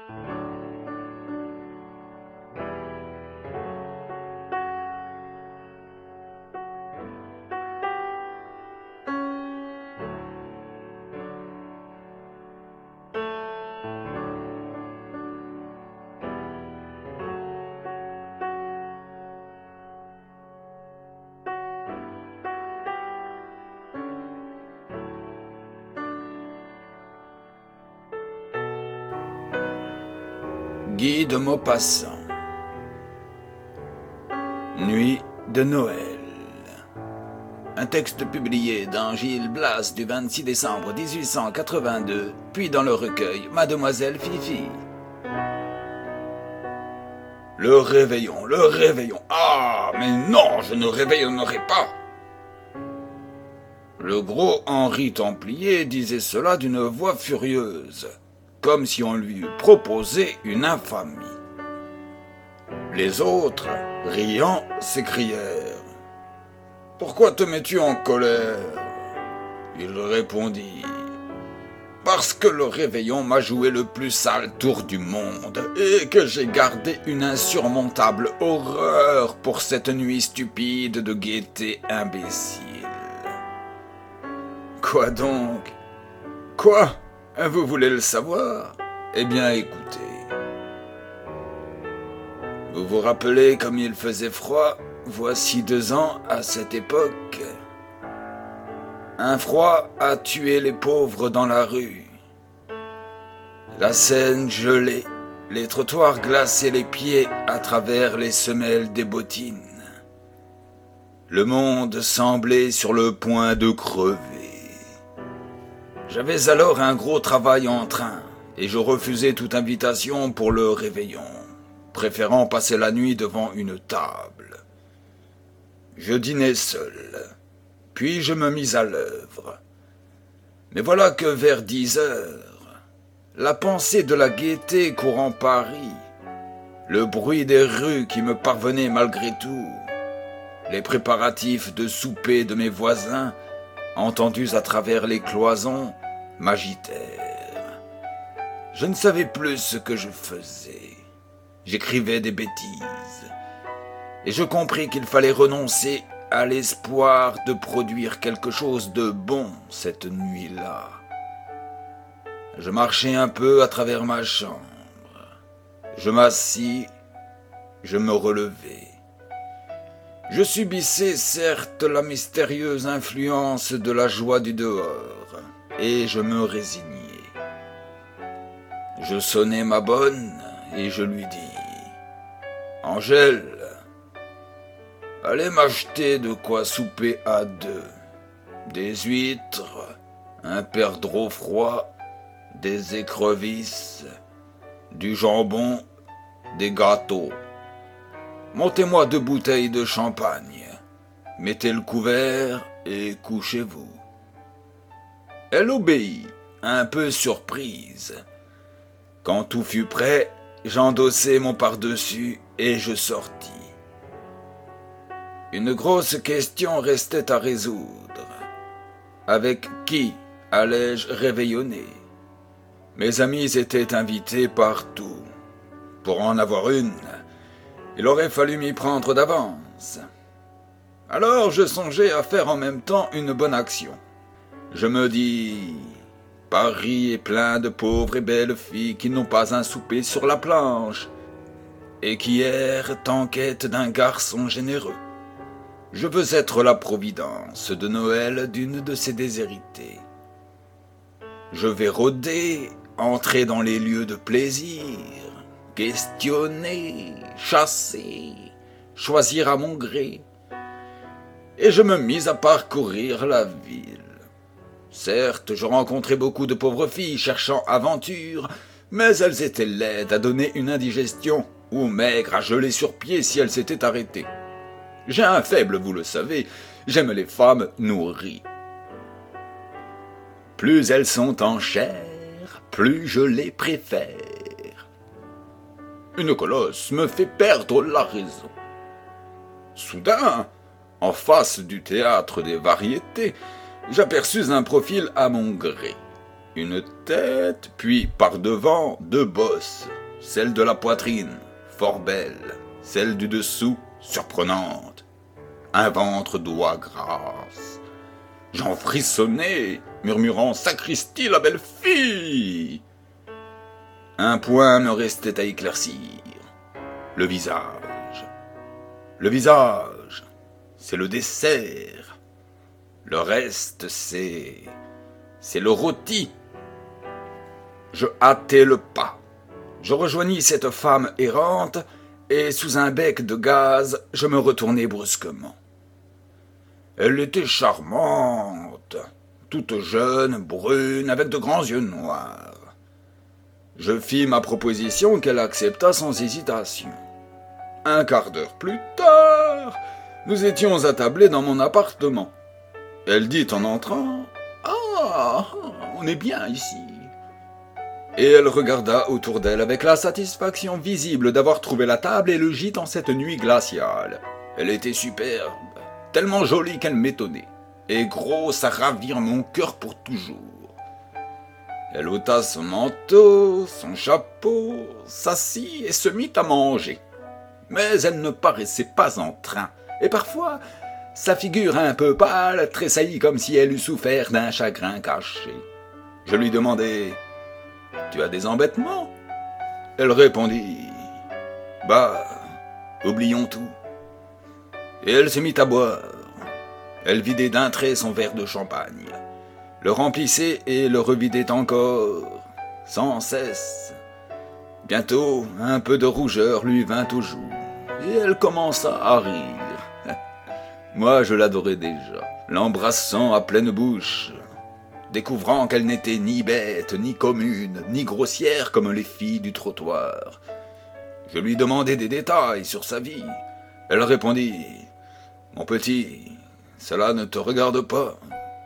Guy de Maupassant. Nuit de Noël. Un texte publié dans Gil Blas du 26 décembre 1882, puis dans le recueil Mademoiselle Fifi. Le réveillon, le réveillon. Ah, mais non, je ne réveillonnerai pas. Le gros Henri Templier disait cela d'une voix furieuse, comme si on lui eût proposé une infamie. Les autres, riant, s'écrièrent « Pourquoi te mets-tu en colère ?» Il répondit « Parce que le réveillon m'a joué le plus sale tour du monde et que j'ai gardé une insurmontable horreur pour cette nuit stupide de gaieté imbécile. » Quoi donc ? Quoi ? Vous voulez le savoir ? Eh bien, écoutez. Vous vous rappelez comme il faisait froid, voici 2 ans, à cette époque ? Un froid a tué les pauvres dans la rue. La Seine gelée, les trottoirs glacés les pieds à travers les semelles des bottines. Le monde semblait sur le point de crever. J'avais alors un gros travail en train, et je refusais toute invitation pour le réveillon, préférant passer la nuit devant une table. Je dînais seul, puis je me mis à l'œuvre. Mais voilà que vers 10 heures, la pensée de la gaieté courant Paris, le bruit des rues qui me parvenait malgré tout, les préparatifs de souper de mes voisins, entendus à travers les cloisons, m'agitèrent. Je ne savais plus ce que je faisais. J'écrivais des bêtises. Et je compris qu'il fallait renoncer à l'espoir de produire quelque chose de bon cette nuit-là. Je marchai un peu à travers ma chambre. Je m'assis, je me relevai. Je subissais certes la mystérieuse influence de la joie du dehors, et je me résignai. Je sonnai ma bonne et je lui dis « Angèle, allez m'acheter de quoi souper à 2, des huîtres, un perdreau froid, des écrevisses, du jambon, des gâteaux. Montez-moi 2 bouteilles de champagne, mettez le couvert et couchez-vous. » Elle obéit, un peu surprise. Quand tout fut prêt, j'endossai mon pardessus et je sortis. Une grosse question restait à résoudre. Avec qui allais-je réveillonner ? Mes amis étaient invités partout. Pour en avoir une, il aurait fallu m'y prendre d'avance. Alors je songeai à faire en même temps une bonne action. Je me dis, Paris est plein de pauvres et belles filles qui n'ont pas un souper sur la planche et qui errent en quête d'un garçon généreux. Je veux être la providence de Noël d'une de ces déshéritées. Je vais rôder, entrer dans les lieux de plaisir, questionner, chasser, choisir à mon gré. Et je me mis à parcourir la ville. Certes, je rencontrai beaucoup de pauvres filles cherchant aventure, mais elles étaient laides à donner une indigestion ou maigres à geler sur pied si elles s'étaient arrêtées. J'ai un faible, vous le savez, j'aime les femmes nourries. Plus elles sont en chair, plus je les préfère. Une colosse me fait perdre la raison. Soudain, en face du théâtre des variétés, j'aperçus un profil à mon gré. Une tête, puis par devant 2 bosses. celle de la poitrine, fort belle, celle du dessous, surprenante. Un ventre d'oie grasse. J'en frissonnais, murmurant « Sacristie, la belle fille !» Un point me restait à éclaircir. Le visage. Le visage, c'est le dessert. Le reste, c'est le rôti. Je hâtai le pas. Je rejoignis cette femme errante et sous un bec de gaz, je me retournai brusquement. Elle était charmante, toute jeune, brune, avec de grands yeux noirs. Je fis ma proposition qu'elle accepta sans hésitation. Un quart d'heure plus tard, nous étions attablés dans mon appartement. Elle dit en entrant « Ah, on est bien ici !» Et elle regarda autour d'elle avec la satisfaction visible d'avoir trouvé la table et le gîte en cette nuit glaciale. Elle était superbe, tellement jolie qu'elle m'étonnait, et grosse à ravir mon cœur pour toujours. Elle ôta son manteau, son chapeau, s'assit et se mit à manger. Mais elle ne paraissait pas en train, et parfois, sa figure un peu pâle tressaillit comme si elle eût souffert d'un chagrin caché. Je lui demandai « Tu as des embêtements ?» Elle répondit « Bah, oublions tout. » Et elle se mit à boire. Elle vidait d'un trait son verre de champagne, le remplissait et le revidait encore, sans cesse. Bientôt, un peu de rougeur lui vint aux joues, et elle commença à rire. Moi, je l'adorais déjà, l'embrassant à pleine bouche, découvrant qu'elle n'était ni bête, ni commune, ni grossière comme les filles du trottoir. Je lui demandai des détails sur sa vie. Elle répondit « Mon petit, cela ne te regarde pas. »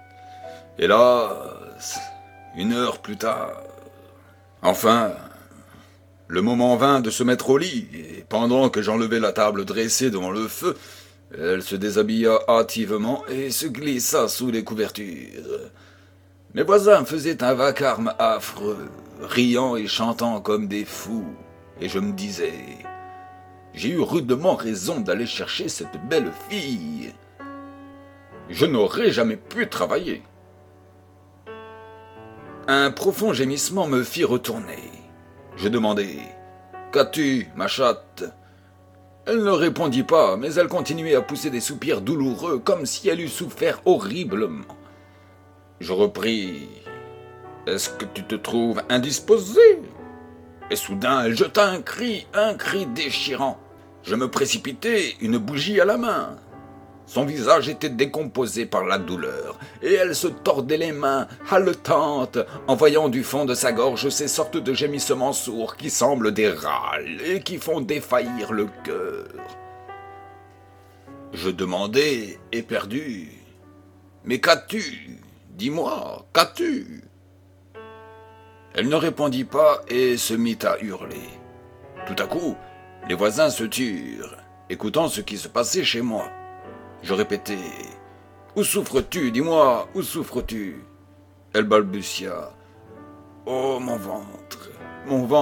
Hélas, 1 heure plus tard. Enfin, le moment vint de se mettre au lit, et pendant que j'enlevais la table dressée devant le feu, elle se déshabilla hâtivement et se glissa sous les couvertures. Mes voisins faisaient un vacarme affreux, riant et chantant comme des fous, et je me disais « J'ai eu rudement raison d'aller chercher cette belle fille. Je n'aurais jamais pu travailler. » Un profond gémissement me fit retourner. Je demandai « Qu'as-tu, ma chatte ?» Elle ne répondit pas, mais elle continuait à pousser des soupirs douloureux, comme si elle eût souffert horriblement. Je repris « Est-ce que tu te trouves indisposé ?» Et soudain, elle jeta un cri déchirant. Je me précipitai, une bougie à la main. Son visage était décomposé par la douleur, et elle se tordait les mains, haletante, en voyant du fond de sa gorge ces sortes de gémissements sourds qui semblent des râles et qui font défaillir le cœur. Je demandai, éperdu, « Mais qu'as-tu ? Dis-moi, qu'as-tu » Elle ne répondit pas et se mit à hurler. Tout à coup, les voisins se turent, écoutant ce qui se passait chez moi. Je répétai « Où souffres-tu ? Dis-moi, où souffres-tu » Elle balbutia « Oh, mon ventre, mon ventre !»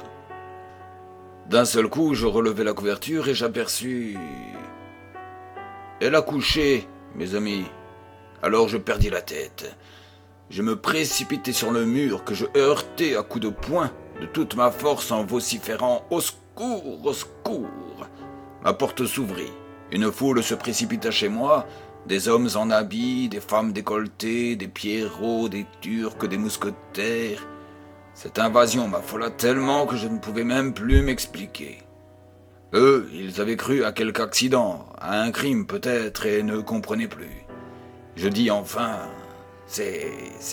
D'un seul coup, je relevai la couverture et j'aperçus... Elle a couché, mes amis. Alors je perdis la tête. Je me précipitai sur le mur que je heurtai à coups de poing de toute ma force en vociférant « Au secours, au secours !» Ma porte s'ouvrit. Une foule se précipita chez moi, des hommes en habits, des femmes décolletées, des pierrots, des turcs, des mousquetaires. Cette invasion m'affola tellement que je ne pouvais même plus m'expliquer. Eux, ils avaient cru à quelque accident, à un crime peut-être, et ne comprenaient plus. Je dis enfin, c'est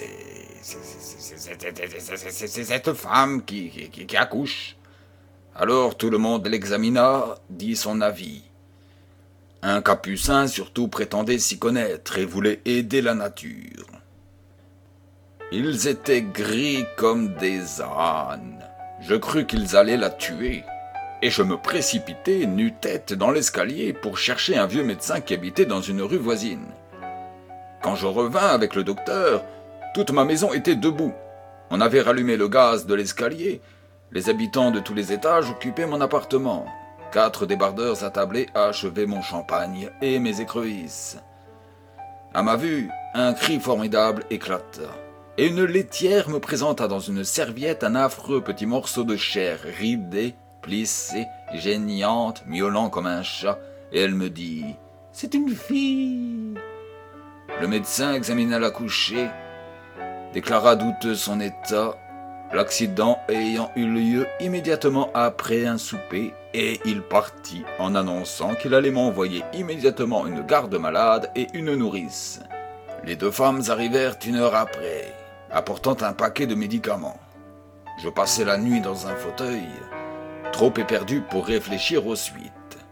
cette femme qui accouche. Alors tout le monde l'examina, dit son avis. Un capucin surtout prétendait s'y connaître et voulait aider la nature. Ils étaient gris comme des ânes. Je crus qu'ils allaient la tuer, et je me précipitai nu-tête dans l'escalier pour chercher un vieux médecin qui habitait dans une rue voisine. Quand je revins avec le docteur, toute ma maison était debout. On avait rallumé le gaz de l'escalier, Les habitants de tous les étages occupaient mon appartement. 4 débardeurs attablés achevaient mon champagne et mes écrevisses. À ma vue, un cri formidable éclata, et une laitière me présenta dans une serviette un affreux petit morceau de chair ridée, plissée, geignante, miaulant comme un chat, et elle me dit « C'est une fille !» Le médecin examina l'accouchée, déclara douteux son état, l'accident ayant eu lieu immédiatement après un souper, et il partit en annonçant qu'il allait m'envoyer immédiatement une garde-malade et une nourrice. Les 2 femmes arrivèrent 1 heure après, apportant un paquet de médicaments. Je passai la nuit dans un fauteuil, trop éperdu pour réfléchir aux suites.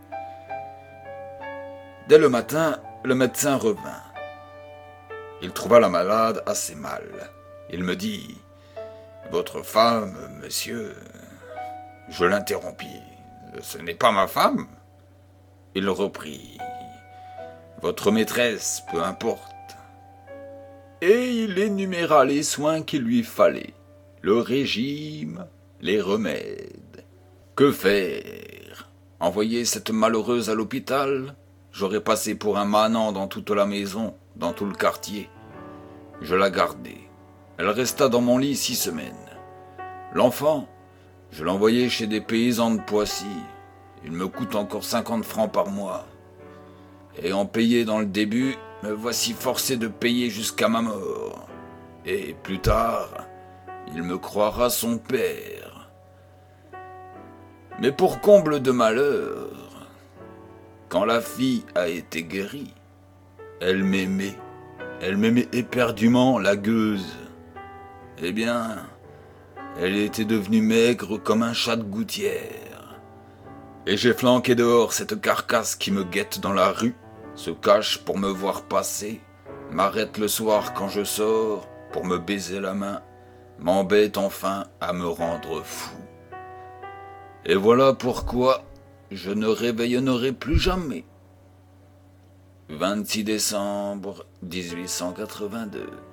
Dès le matin, le médecin revint. Il trouva la malade assez mal. Il me dit « Votre femme, monsieur... » Je l'interrompis. « Ce n'est pas ma femme ?» Il reprit « Votre maîtresse, peu importe. » Et il énuméra les soins qu'il lui fallait, le régime, les remèdes. Que faire? Envoyer cette malheureuse à l'hôpital? J'aurais passé pour un manant dans toute la maison, dans tout le quartier. Je la gardai. Elle resta dans mon lit 6 semaines. L'enfant, je l'envoyai chez des paysans de Poissy. Il me coûte encore 50 francs par mois. Ayant payé dans le début, me voici forcé de payer jusqu'à ma mort. Et plus tard, il me croira son père. Mais pour comble de malheur, quand la fille a été guérie, elle m'aimait éperdument, la gueuse. Eh bien, elle était devenue maigre comme un chat de gouttière. Et j'ai flanqué dehors cette carcasse qui me guette dans la rue, se cache pour me voir passer, m'arrête le soir quand je sors pour me baiser la main, m'embête enfin à me rendre fou. Et voilà pourquoi je ne réveillonnerai plus jamais. 26 décembre 1882.